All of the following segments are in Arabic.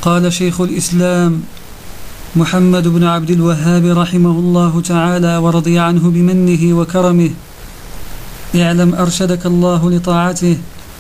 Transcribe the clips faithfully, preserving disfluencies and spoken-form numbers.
قال شيخ الإسلام محمد بن عبد الوهاب رحمه الله تعالى ورضي عنه بمنه وكرمه: اعلم أرشدك الله لطاعته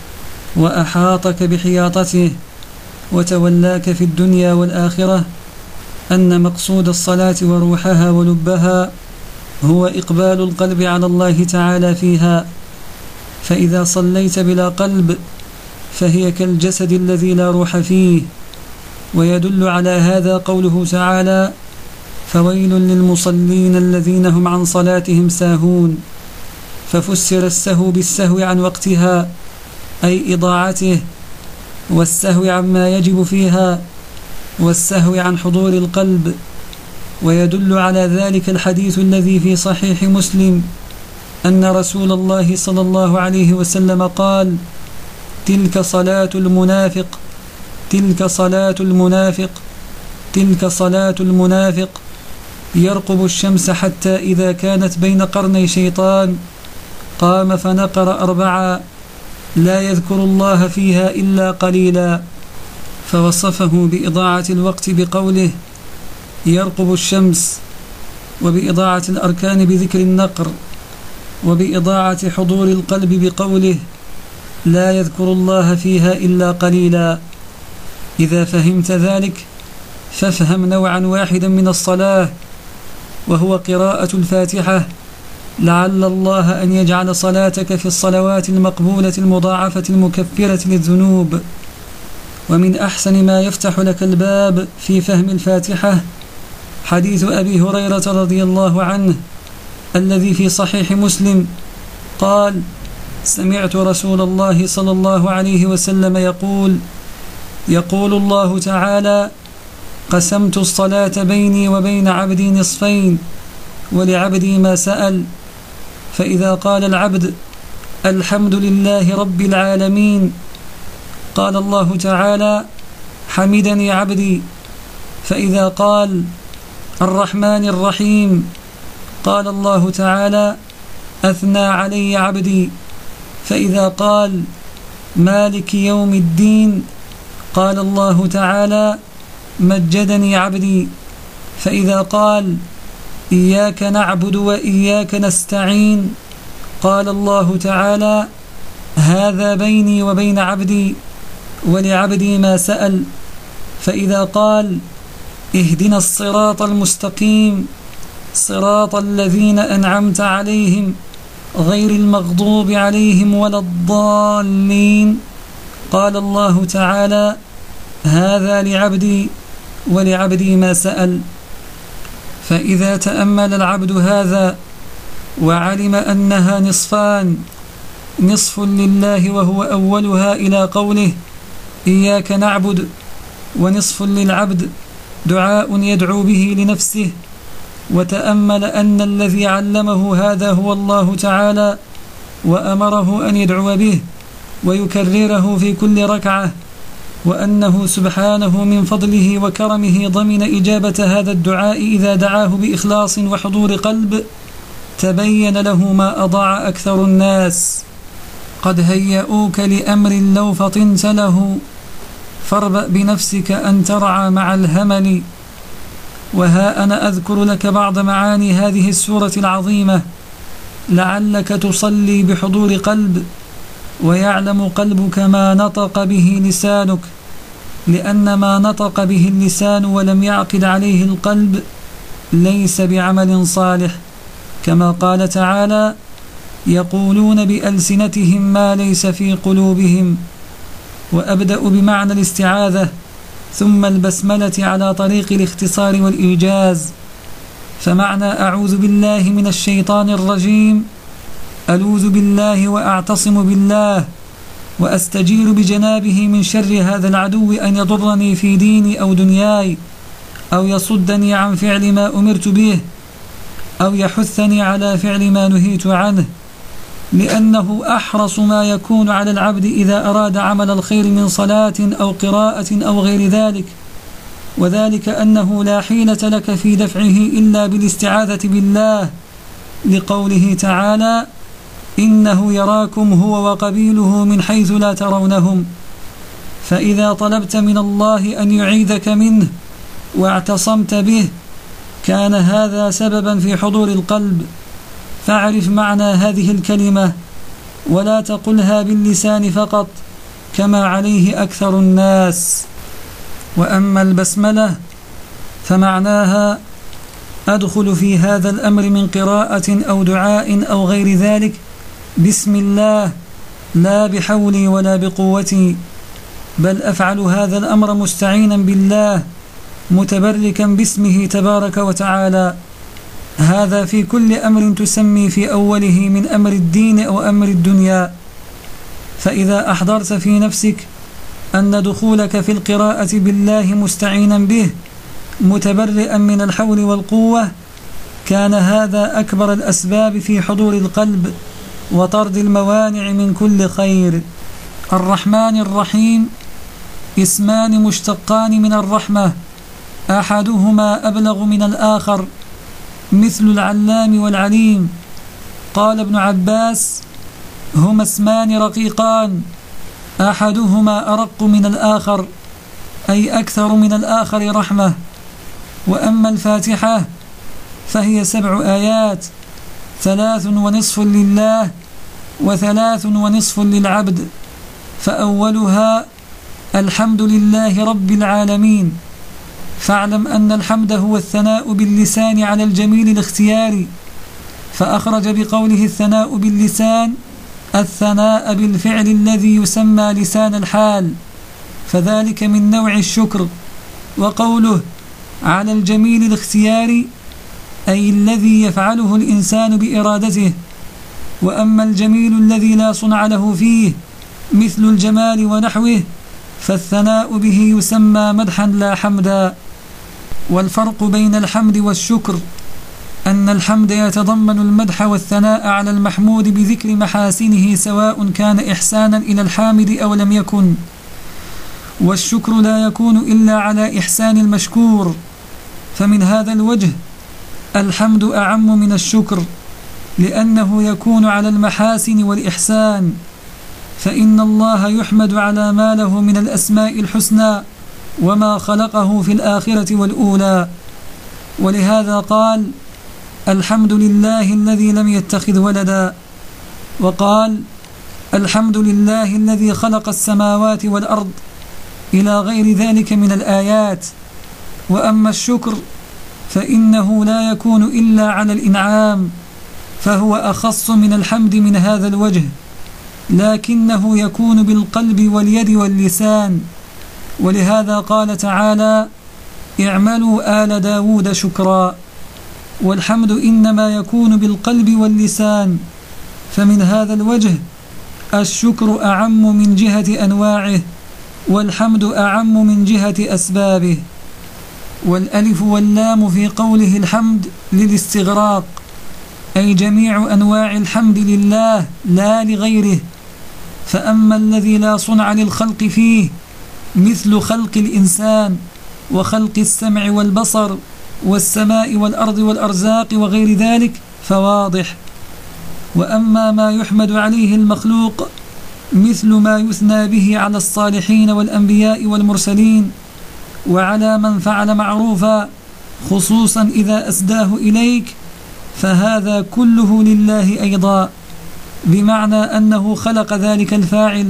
وأحاطك بحياطته وتولاك في الدنيا والآخرة أن مقصود الصلاة وروحها ولبها هو إقبال القلب على الله تعالى فيها، فإذا صليت بلا قلب فهي كالجسد الذي لا روح فيه. ويدل على هذا قوله تعالى: فويل للمصلين الذين هم عن صلاتهم ساهون. ففسر السهو بالسهو عن وقتها أي إضاعته، والسهو عما يجب فيها، والسهو عن حضور القلب. ويدل على ذلك الحديث الذي في صحيح مسلم أن رسول الله صلى الله عليه وسلم قال: تلك صلاة المنافق تلك صلاة المنافق تلك صلاة المنافق يرقب الشمس حتى إذا كانت بين قرني شيطان قام فنقر أربعا لا يذكر الله فيها إلا قليلا. فوصفه بإضاعة الوقت بقوله يرقب الشمس، وبإضاعة الأركان بذكر النقر، وبإضاعة حضور القلب بقوله لا يذكر الله فيها إلا قليلا. إذا فهمت ذلك فافهم نوعا واحدا من الصلاة، وهو قراءة الفاتحة، لعل الله أن يجعل صلاتك في الصلوات المقبولة المضاعفة المكفرة للذنوب. ومن أحسن ما يفتح لك الباب في فهم الفاتحة حديث أبي هريرة رضي الله عنه الذي في صحيح مسلم قال: سمعت رسول الله صلى الله عليه وسلم يقول: يقول الله تعالى: قسمت الصلاة بيني وبين عبدي نصفين ولعبدي ما سأل. فإذا قال العبد الحمد لله رب العالمين قال الله تعالى: حمدني عبدي. فإذا قال الرحمن الرحيم قال الله تعالى: أثنى علي عبدي. فإذا قال مالك يوم الدين قال الله تعالى: مجدني عبدي. فإذا قال إياك نعبد وإياك نستعين قال الله تعالى: هذا بيني وبين عبدي ولعبدي ما سأل. فإذا قال اهدنا الصراط المستقيم صراط الذين أنعمت عليهم غير المغضوب عليهم ولا الضالين قال الله تعالى: هذا لعبدي ولعبدي ما سأل. فإذا تأمل العبد هذا وعلم أنها نصفان، نصف لله وهو أولها إلى قوله إياك نعبد، ونصف للعبد دعاء يدعو به لنفسه، وتأمل أن الذي علمه هذا هو الله تعالى وأمره أن يدعو به ويكرره في كل ركعة، وأنه سبحانه من فضله وكرمه ضمن إجابة هذا الدعاء إذا دعاه بإخلاص وحضور قلب، تبين له ما أضاع أكثر الناس. قد هيئوك لأمر لو فطنت له، فاربأ بنفسك أن ترعى مع الهمل. وها أنا أذكر لك بعض معاني هذه السورة العظيمة لعلك تصلي بحضور قلب، ويعلم قلبك ما نطق به لسانك، لأن ما نطق به اللسان ولم يعقد عليه القلب ليس بعمل صالح، كما قال تعالى: يقولون بألسنتهم ما ليس في قلوبهم. وأبدأ بمعنى الاستعاذة ثم البسملة على طريق الاختصار والإيجاز. فمعنى أعوذ بالله من الشيطان الرجيم: ألوذ بالله وأعتصم بالله وأستجير بجنابه من شر هذا العدو أن يضرني في ديني أو دنياي، أو يصدني عن فعل ما أمرت به، أو يحثني على فعل ما نهيت عنه، لأنه أحرص ما يكون على العبد إذا أراد عمل الخير من صلاة أو قراءة أو غير ذلك، وذلك أنه لا حيلة لك في دفعه إلا بالاستعاذة بالله، لقوله تعالى: إنه يراكم هو وقبيله من حيث لا ترونهم. فإذا طلبت من الله أن يعيذك منه واعتصمت به كان هذا سببا في حضور القلب. فاعرف معنى هذه الكلمة ولا تقلها باللسان فقط كما عليه أكثر الناس. وأما البسملة فمعناها أدخل في هذا الأمر من قراءة أو دعاء أو غير ذلك بسم الله لا بحولي ولا بقوتي، بل أفعل هذا الأمر مستعينا بالله متبركا باسمه تبارك وتعالى. هذا في كل أمر تسمي في أوله من أمر الدين أو أمر الدنيا. فإذا أحضرت في نفسك أن دخولك في القراءة بالله مستعينا به متبرئا من الحول والقوة كان هذا أكبر الأسباب في حضور القلب وطرد الموانع من كل خير. الرحمن الرحيم اسمان مشتقان من الرحمة أحدهما أبلغ من الآخر مثل العلام والعليم. قال ابن عباس هما اسمان رقيقان أحدهما أرق من الآخر أي أكثر من الآخر رحمة. وأما الفاتحة فهي سبع آيات ثلاث ونصف لله وثلاث ونصف للعبد، فأولها الحمد لله رب العالمين. فاعلم أن الحمد هو الثناء باللسان على الجميل الاختياري، فأخرج بقوله الثناء باللسان الثناء بالفعل الذي يسمى لسان الحال، فذلك من نوع الشكر. وقوله على الجميل الاختياري أي الذي يفعله الإنسان بإرادته. وأما الجميل الذي لا صنع له فيه مثل الجمال ونحوه فالثناء به يسمى مدحا لا حمدا. والفرق بين الحمد والشكر أن الحمد يتضمن المدح والثناء على المحمود بذكر محاسنه سواء كان إحسانا إلى الحامد أو لم يكن، والشكر لا يكون إلا على إحسان المشكور. فمن هذا الوجه الحمد أعم من الشكر لأنه يكون على المحاسن والإحسان، فإن الله يحمد على ما له من الأسماء الحسنى وما خلقه في الآخرة والأولى. ولهذا قال الحمد لله الذي لم يتخذ ولدا، وقال الحمد لله الذي خلق السماوات والأرض إلى غير ذلك من الآيات. وأما الشكر فإنه لا يكون إلا على الإنعام، فهو أخص من الحمد من هذا الوجه، لكنه يكون بالقلب واليد واللسان. ولهذا قال تعالى اعملوا آل داود شكرا. والحمد إنما يكون بالقلب واللسان، فمن هذا الوجه الشكر أعم من جهة أنواعه والحمد أعم من جهة أسبابه. والألف واللام في قوله الحمد للاستغراق، أي جميع أنواع الحمد لله لا لغيره. فأما الذي لا صنع للخلق فيه مثل خلق الإنسان وخلق السمع والبصر والسماء والأرض والأرزاق وغير ذلك فواضح. وأما ما يحمد عليه المخلوق مثل ما يثنى به على الصالحين والأنبياء والمرسلين وعلى من فعل معروفا خصوصا إذا أسداه إليك فهذا كله لله أيضا، بمعنى أنه خلق ذلك الفاعل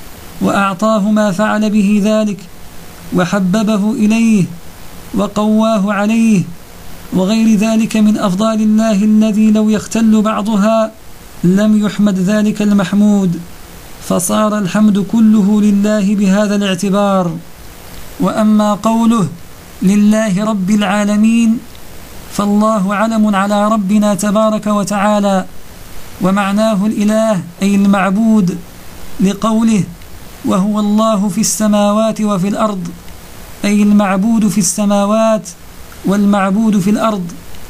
وأعطاه ما فعل به ذلك وحببه إليه وقواه عليه وغير ذلك من أفضال الله الذي لو يختل بعضها لم يحمد ذلك المحمود، فصار الحمد كله لله بهذا الاعتبار. وأما قوله لله رب العالمين فالله علم على ربنا تبارك وتعالى، ومعناه الإله أي المعبود، لقوله وهو الله في السماوات وفي الأرض، أي المعبود في السماوات والمعبود في الأرض.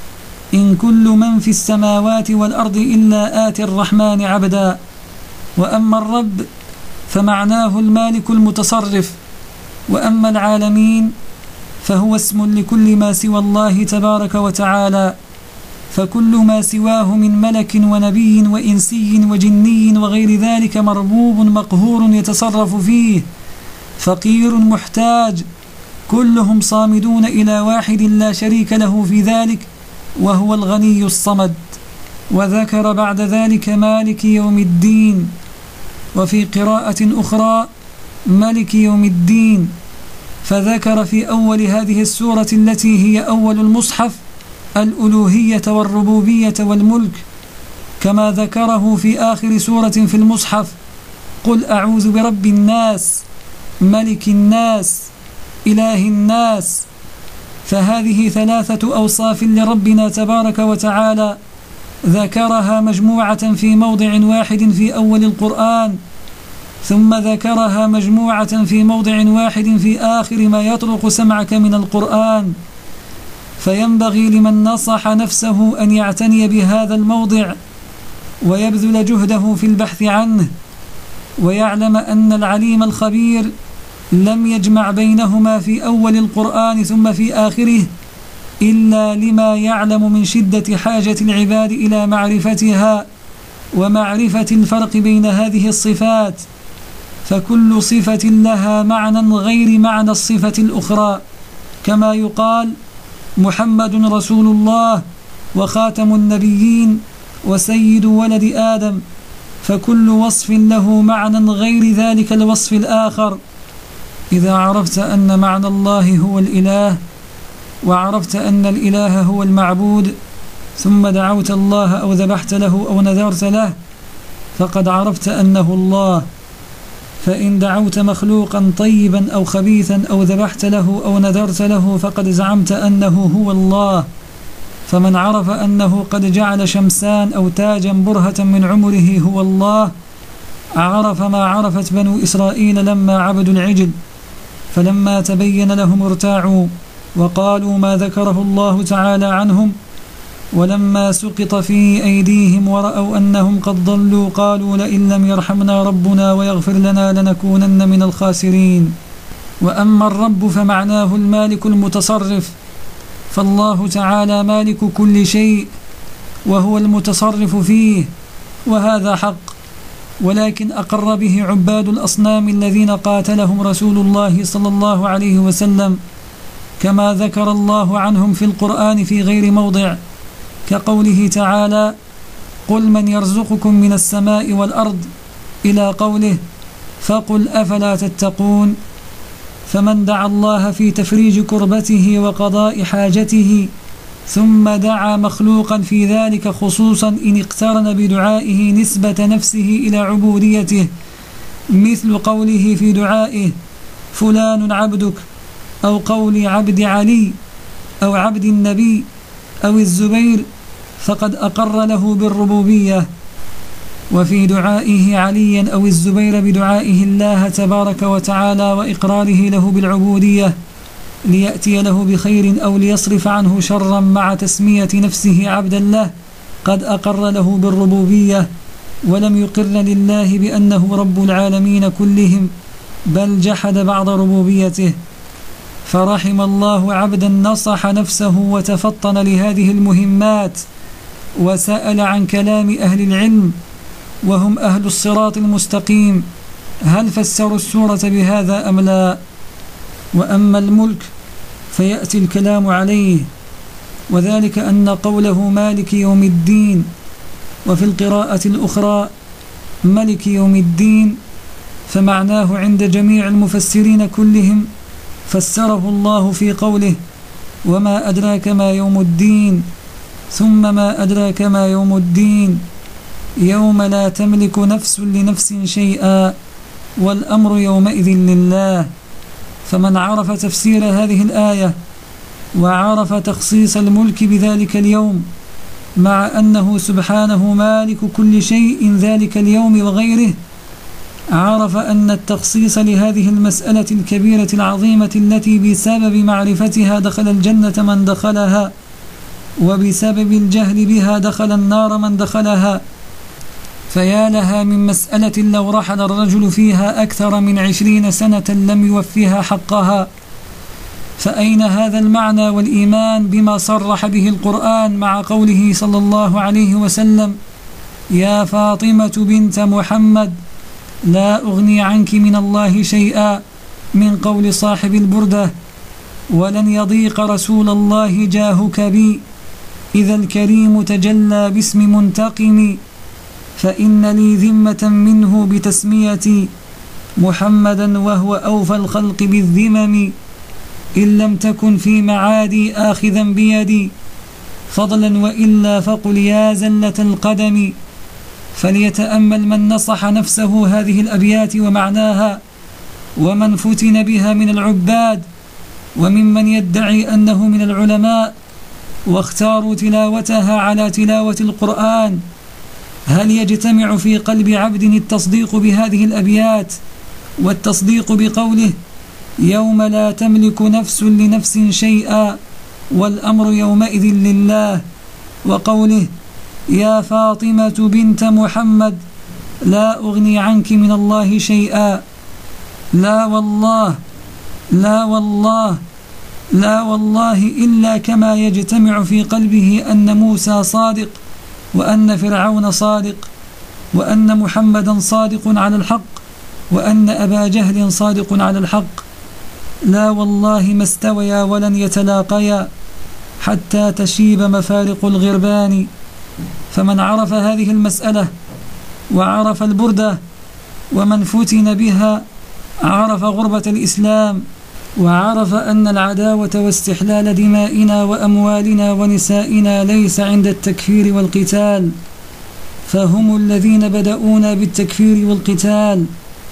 إن كل من في السماوات والأرض إلا آتي الرحمن عبدا. وأما الرب فمعناه المالك المتصرف. وأما العالمين فهو اسم لكل ما سوى الله تبارك وتعالى، فكل ما سواه من ملك ونبي وإنسي وجني وغير ذلك مربوب مقهور يتصرف فيه، فقير محتاج، كلهم صامدون إلى واحد لا شريك له في ذلك وهو الغني الصمد. وذكر بعد ذلك مالك يوم الدين، وفي قراءة أخرى ملك يوم الدين، فذكر في أول هذه السورة التي هي أول المصحف الألوهية والربوبية والملك، كما ذكره في آخر سورة في المصحف: قل أعوذ برب الناس ملك الناس إله الناس. فهذه ثلاثة أوصاف لربنا تبارك وتعالى ذكرها مجموعة في موضع واحد في أول القرآن، ثم ذكرها مجموعة في موضع واحد في آخر ما يطرق سمعك من القرآن. فينبغي لمن نصح نفسه أن يعتني بهذا الموضع ويبذل جهده في البحث عنه، ويعلم أن العليم الخبير لم يجمع بينهما في أول القرآن ثم في آخره إلا لما يعلم من شدة حاجة العباد إلى معرفتها ومعرفة الفرق بين هذه الصفات، فكل صفة لها معنى غير معنى الصفة الأخرى، كما يقال محمد رسول الله وخاتم النبيين وسيد ولد آدم، فكل وصف له معنى غير ذلك الوصف الآخر. إذا عرفت أن معنى الله هو الإله، وعرفت أن الإله هو المعبود، ثم دعوت الله أو ذبحت له أو نذرت له، فقد عرفت أنه الله. فإن دعوت مخلوقا طيبا أو خبيثا أو ذبحت له أو نذرت له فقد زعمت أنه هو الله. فمن عرف أنه قد جعل شمسان أو تاجا برهة من عمره هو الله، عرف ما عرفت بنو إسرائيل لما عبدوا العجل، فلما تبين لهم ارتاعوا وقالوا ما ذكره الله تعالى عنهم، ولما سقط في أيديهم ورأوا أنهم قد ضلوا قالوا لئن لم يرحمنا ربنا ويغفر لنا لنكونن من الخاسرين. وأما الرب فمعناه المالك المتصرف، فالله تعالى مالك كل شيء وهو المتصرف فيه، وهذا حق، ولكن أقر به عباد الأصنام الذين قاتلهم رسول الله صلى الله عليه وسلم، كما ذكر الله عنهم في القرآن في غير موضع، كقوله تعالى: قل من يرزقكم من السماء والأرض، إلى قوله: فقل أفلا تتقون. فمن دعا الله في تفريج كربته وقضاء حاجته ثم دعا مخلوقا في ذلك خصوصا إن اقترن بدعائه نسبة نفسه إلى عبوديته، مثل قوله في دعائه: فلان عبدك، أو قول عبد علي أو عبد النبي أو الزبير، فقد أقر له بالربوبية. وفي دعائه عليا أو الزبير بدعائه الله تبارك وتعالى وإقراره له بالعبودية ليأتي له بخير أو ليصرف عنه شرا مع تسمية نفسه عبدا له، قد أقر له بالربوبية ولم يقر لله بأنه رب العالمين كلهم، بل جحد بعض ربوبيته. فرحم الله عبدا نصح نفسه وتفطن لهذه المهمات وسأل عن كلام أهل العلم وهم أهل الصراط المستقيم هل فسروا السورة بهذا أم لا. وأما الملك فيأتي الكلام عليه، وذلك أن قوله مالك يوم الدين، وفي القراءة الأخرى ملك يوم الدين، فمعناه عند جميع المفسرين كلهم فسره الله في قوله: وما أدراك ما يوم الدين، ثم ما أدراك ما يوم الدين، يوم لا تملك نفس لنفس شيئا والأمر يومئذ لله. فمن عرف تفسير هذه الآية وعرف تخصيص الملك بذلك اليوم، مع أنه سبحانه مالك كل شيء ذلك اليوم وغيره، عرف أن التخصيص لهذه المسألة الكبيرة العظيمة التي بسبب معرفتها دخل الجنة من دخلها، وبسبب الجهل بها دخل النار من دخلها، فيا لها من مسألة لو رحل الرجل فيها أكثر من عشرين سنة لم يوفيها حقها. فأين هذا المعنى والإيمان بما صرح به القرآن مع قوله صلى الله عليه وسلم: يا فاطمة بنت محمد لا أغني عنك من الله شيئا من قول صاحب البردة: ولن يضيق رسول الله جاهك بي إذا الكريم تجلى باسم منتقم، فإن لي ذمة منه بتسميتي محمدا وهو أوفى الخلق بالذمم، إن لم تكن في معادي آخذا بيدي فضلا وإلا فقل يا زلة القدم. فليتأمل من نصح نفسه هذه الأبيات ومعناها، ومن فتن بها من العباد وممن يدعي أنه من العلماء واختاروا تلاوتها على تلاوة القرآن. هل يجتمع في قلب عبد التصديق بهذه الأبيات والتصديق بقوله: يوم لا تملك نفس لنفس شيئا والأمر يومئذ لله، وقوله: يا فاطمة بنت محمد لا أغني عنك من الله شيئا؟ لا والله، لا والله، لا والله، إلا كما يجتمع في قلبه أن موسى صادق، وأن فرعون صادق، وأن محمدا صادق على الحق، وأن أبا جهل صادق على الحق. لا والله ما استويا ولن يتلاقيا حتى تشيب مفارق الغربان. فمن عرف هذه المسألة وعرف البردة ومن فتن بها عرف غربة الإسلام، وعرف أن العداوة واستحلال دمائنا وأموالنا ونسائنا ليس عند التكفير والقتال، فهم الذين بدأونا بالتكفير والقتال،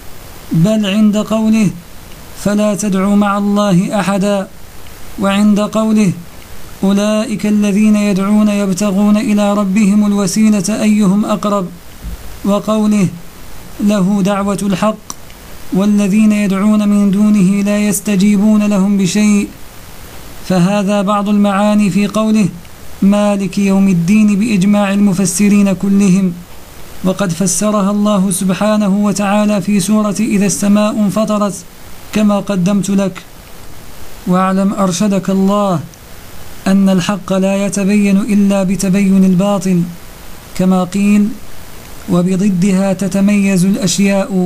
بل عند قوله: فلا تدعوا مع الله أحدا، وعند قوله: أولئك الذين يدعون يبتغون إلى ربهم الوسيلة أيهم أقرب، وقوله: له دعوة الحق والذين يدعون من دونه لا يستجيبون لهم بشيء. فهذا بعض المعاني في قوله مالك يوم الدين بإجماع المفسرين كلهم، وقد فسرها الله سبحانه وتعالى في سورة إذا السماء انفطرت كما قدمت لك. واعلم أرشدك الله أن الحق لا يتبين إلا بتبين الباطل، كما قيل: وبضدها تتميز الأشياء.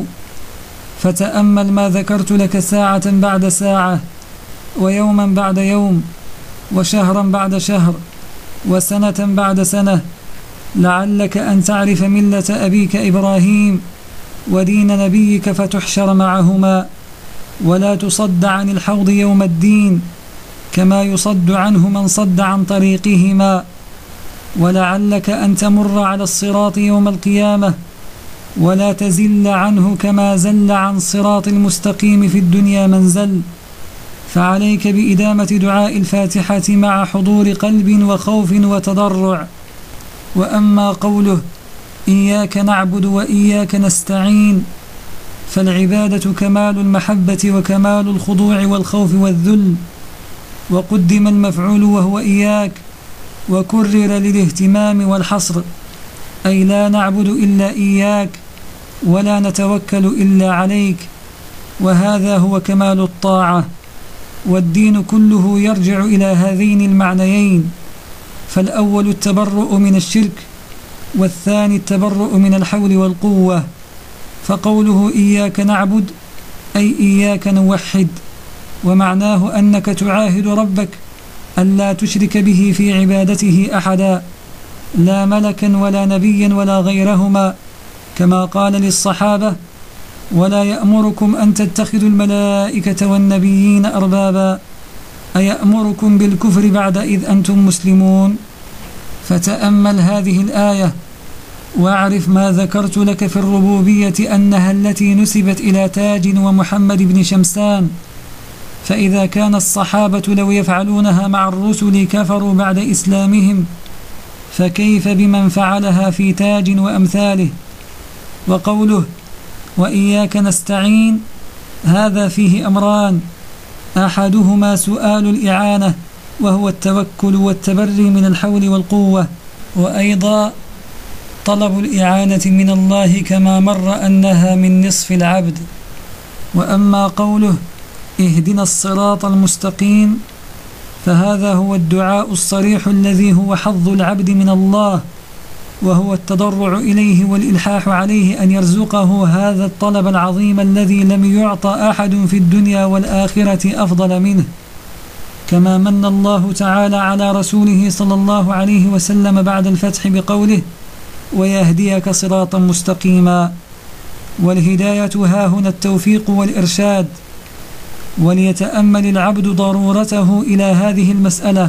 فتأمل ما ذكرت لك ساعة بعد ساعة، ويوما بعد يوم، وشهرا بعد شهر، وسنة بعد سنة، لعلك أن تعرف ملة أبيك إبراهيم ودين نبيك فتحشر معهما، ولا تصد عن الحوض يوم الدين كما يصد عنه من صد عن طريقهما، ولعلك أن تمر على الصراط يوم القيامة ولا تزل عنه كما زل عن صراط المستقيم في الدنيا من زل. فعليك بإدامة دعاء الفاتحة مع حضور قلب وخوف وتضرع. وأما قوله إياك نعبد وإياك نستعين، فالعبادة كمال المحبة وكمال الخضوع والخوف والذل، وقدم المفعول وهو إياك، وكرر للاهتمام والحصر، أي لا نعبد إلا إياك ولا نتوكل إلا عليك، وهذا هو كمال الطاعة. والدين كله يرجع إلى هذين المعنيين، فالأول التبرؤ من الشرك، والثاني التبرؤ من الحول والقوة. فقوله إياك نعبد أي إياك نوحد، ومعناه أنك تعاهد ربك ألا تشرك به في عبادته أحدا، لا ملكا ولا نبيا ولا غيرهما، كما قال للصحابة: ولا يأمركم أن تتخذوا الملائكة والنبيين أربابا، أيأمركم بالكفر بعد إذ أنتم مسلمون؟ فتأمل هذه الآية واعرف ما ذكرت لك في الربوبية أنها التي نسبت إلى تاج ومحمد بن شمسان، فإذا كان الصحابة لو يفعلونها مع الرسل كفروا بعد إسلامهم، فكيف بمن فعلها في تاج وأمثاله؟ وقوله وإياك نستعين هذا فيه أمران، أحدهما سؤال الإعانة وهو التوكل والتبري من الحول والقوة، وأيضا طلب الإعانة من الله كما مر أنها من نصف العبد. وأما قوله اهدنا الصراط المستقيم فهذا هو الدعاء الصريح الذي هو حظ العبد من الله، وهو التضرع إليه والإلحاح عليه أن يرزقه هذا الطلب العظيم الذي لم يعط أحد في الدنيا والآخرة أفضل منه، كما من الله تعالى على رسوله صلى الله عليه وسلم بعد الفتح بقوله: ويهديك صراطا مستقيما. والهداية هاهنا التوفيق والإرشاد. وليتأمل العبد ضرورته إلى هذه المسألة،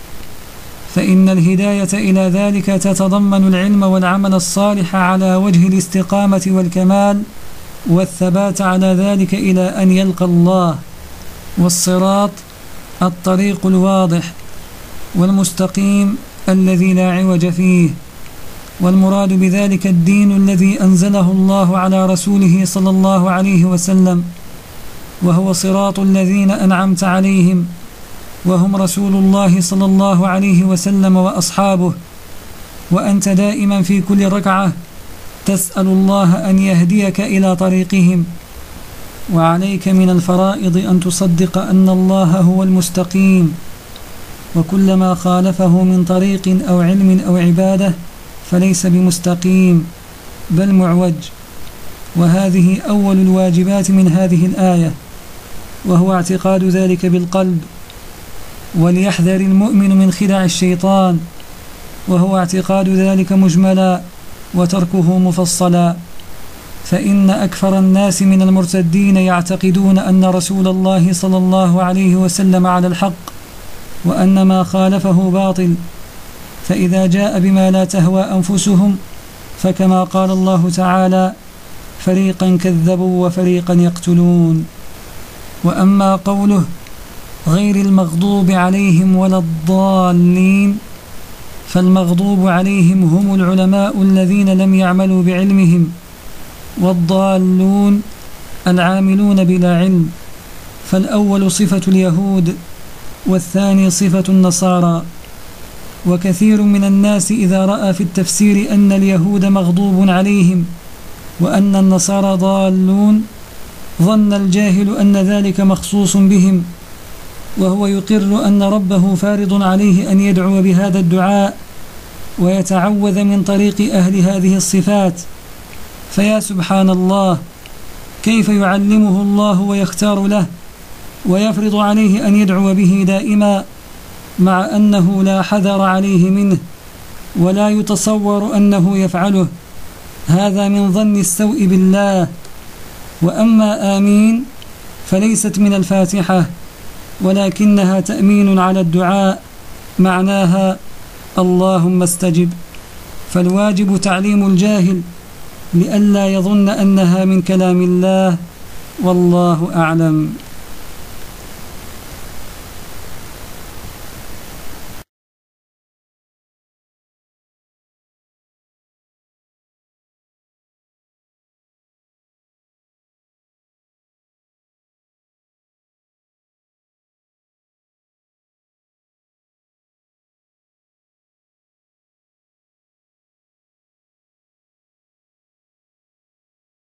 فإن الهداية إلى ذلك تتضمن العلم والعمل الصالح على وجه الاستقامة والكمال والثبات على ذلك إلى أن يلقى الله. والصراط الطريق الواضح، والمستقيم الذي لا عوج فيه. والمراد بذلك الدين الذي أنزله الله على رسوله صلى الله عليه وسلم، وهو صراط الذين أنعمت عليهم، وهم رسول الله صلى الله عليه وسلم وأصحابه. وأنت دائما في كل ركعة تسأل الله أن يهديك إلى طريقهم. وعليك من الفرائض أن تصدق أن الله هو المستقيم، وكل ما خالفه من طريق أو علم أو عبادة فليس بمستقيم بل معوج. وهذه أول الواجبات من هذه الآية، وهو اعتقاد ذلك بالقلب. وليحذر المؤمن من خدع الشيطان، وهو اعتقاد ذلك مجملا وتركه مفصلا. فإن أكثر الناس من المرتدين يعتقدون أن رسول الله صلى الله عليه وسلم على الحق، وأن ما خالفه باطل، فإذا جاء بما لا تهوى أنفسهم فكما قال الله تعالى: فريقا كذبوا وفريقا يقتلون. وأما قوله غير المغضوب عليهم ولا الضالين، فالمغضوب عليهم هم العلماء الذين لم يعملوا بعلمهم، والضالون العاملون بلا علم. فالأول صفة اليهود، والثاني صفة النصارى. وكثير من الناس إذا رأى في التفسير أن اليهود مغضوب عليهم وأن النصارى ضالون، ظن الجاهل أن ذلك مخصوص بهم، وهو يقر أن ربه فارض عليه أن يدعو بهذا الدعاء ويتعوذ من طريق أهل هذه الصفات. فيا سبحان الله، كيف يعلمه الله ويختار له ويفرض عليه أن يدعو به دائما، مع أنه لا حذر عليه منه ولا يتصور أنه يفعله. هذا من ظن السوء بالله. وأما آمين فليست من الفاتحة، ولكنها تأمين على الدعاء، معناها اللهم استجب. فالواجب تعليم الجاهل لئلا يظن أنها من كلام الله، والله أعلم.